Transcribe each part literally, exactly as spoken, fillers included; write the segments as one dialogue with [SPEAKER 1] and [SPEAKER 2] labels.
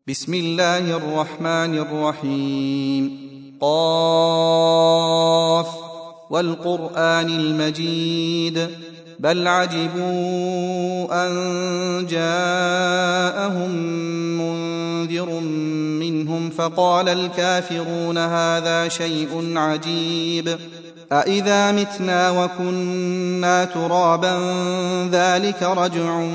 [SPEAKER 1] بسم الله الرحمن الرحيم. قاف والقرآن المجيد بل عجبوا أن جاءهم منذر منهم فقال الكافرون هذا شيء عجيب أإذا متنا وكنا ترابا ذلك رجع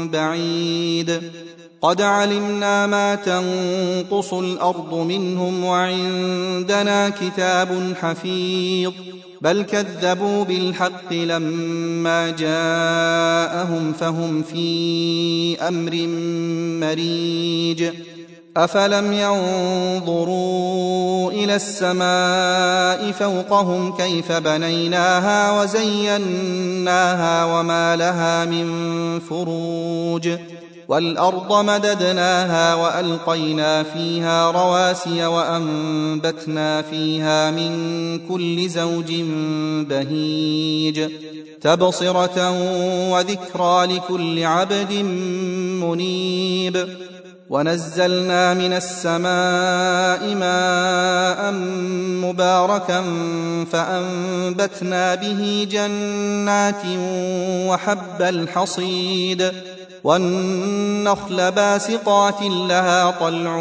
[SPEAKER 1] بعيد قد علمنا ما تنقص الأرض منهم وعندنا كتاب حفيظ بل كذبوا بالحق لما جاءهم فهم في أمر مريج أفلم ينظروا إلى السماء فوقهم كيف بنيناها وزيناها وما لها من فروج والأرض مددناها وألقينا فيها رواسي وأنبتنا فيها من كل زوج بهيج تبصرة وذكرى لكل عبد منيب ونزلنا من السماء ماء مباركا فأنبتنا به جنات وحب الحصيد والنخل باسقات لها طلع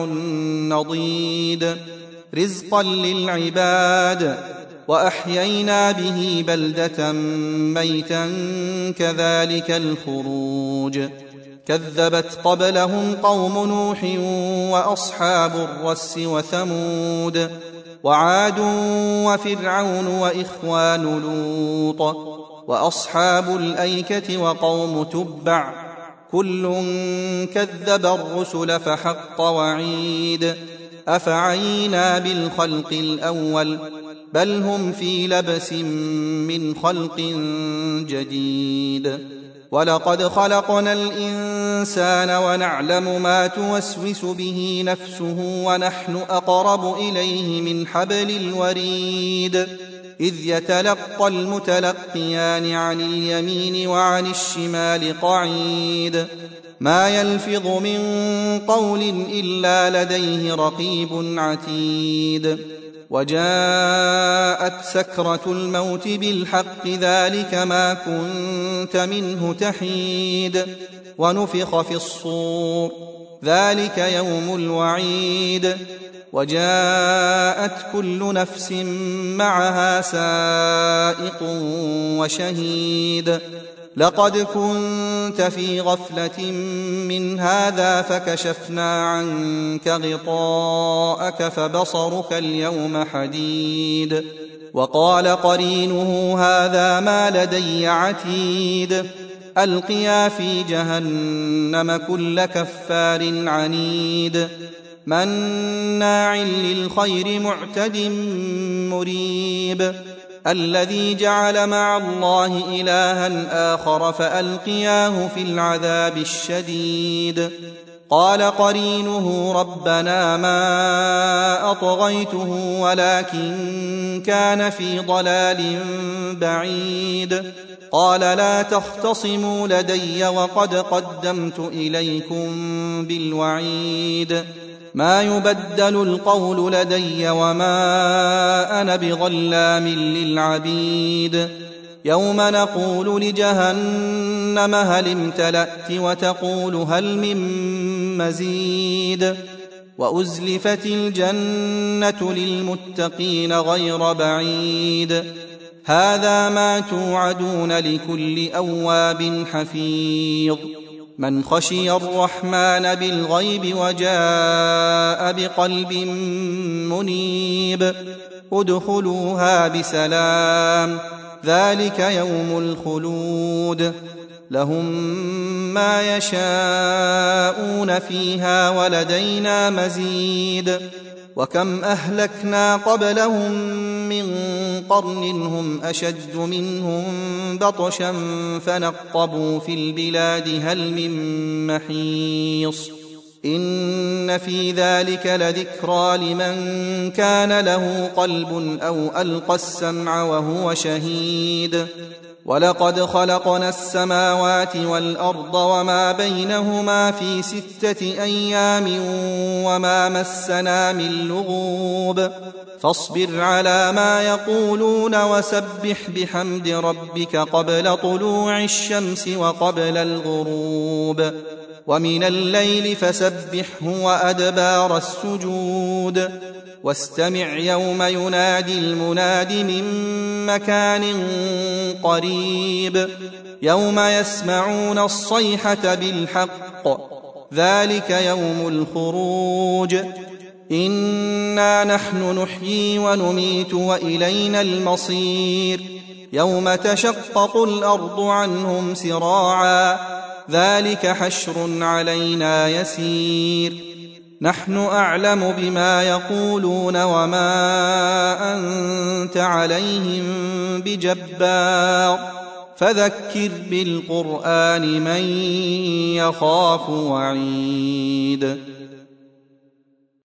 [SPEAKER 1] نضيد رزقا للعباد وأحيينا به بلدة ميتا كذلك الخروج كذبت قبلهم قوم نوح وأصحاب الرس وثمود وعاد وفرعون وإخوان لوط وأصحاب الأيكة وقوم تبع كل كذب الرسل فحق وعيد أفعينا بالخلق الأول بل هم في لبس من خلق جديد ولقد خلقنا الإنسان ونعلم ما توسوس به نفسه ونحن أقرب إليه من حبل الوريد إذ يتلقى المتلقيان عن اليمين وعن الشمال قعيد ما يلفظ من قول إلا لديه رقيب عتيد وجاءت سكرة الموت بالحق ذلك ما كنت منه تحيد ونفخ في الصور ذلك يوم الوعيد وجاءت كل نفس معها سائق وشهيد لقد كنت في غفلة من هذا فكشفنا عنك غطاءك فبصرك اليوم حديد وقال قرينه هذا ما لدي عتيد ألقيا في جهنم كل كفار عنيد مناع للخير معتد مريب الذي جعل مع الله إلها آخر فألقياه في العذاب الشديد قال قرينه ربنا ما أطغيته ولكن كان في ضلال بعيد قال لا تختصموا لدي وقد قدمت إليكم بالوعيد ما يبدل القول لدي وما أنا بظلام للعبيد يوم نقول لجهنم هل امتلأت وتقول هل من مزيد وأزلفت الجنة للمتقين غير بعيد هذا ما توعدون لكل أواب حفيظ من خشي الرحمن بالغيب وجاء بقلب منيب ادخلوها بسلام ذلك يوم الخلود لهم ما يشاءون فيها ولدينا مزيد وكم أهلكنا قبلهم من قرن هم أشد منهم بطشا فنقبوا في البلاد هل من محيص إن في ذلك لذكرى لمن كان له قلب أو ألقى السمع وهو شهيد ولقد خلقنا السماوات والأرض وما بينهما في ستة أيام وما مسنا من لغوب فاصبر على ما يقولون وسبح بحمد ربك قبل طلوع الشمس وقبل الغروب ومن الليل فسبحه وأدبار السجود واستمع يوم ينادي المناد من مكان قريب يوم يسمعون الصيحة بالحق ذلك يوم الخروج إنا نحن نحيي ونميت وإلينا المصير يوم تشقق الأرض عنهم سراعا ذلك حشر علينا يسير نحن أعلم بما يقولون وما أنت عليهم بجبار فذكر بالقرآن من يخاف وعيد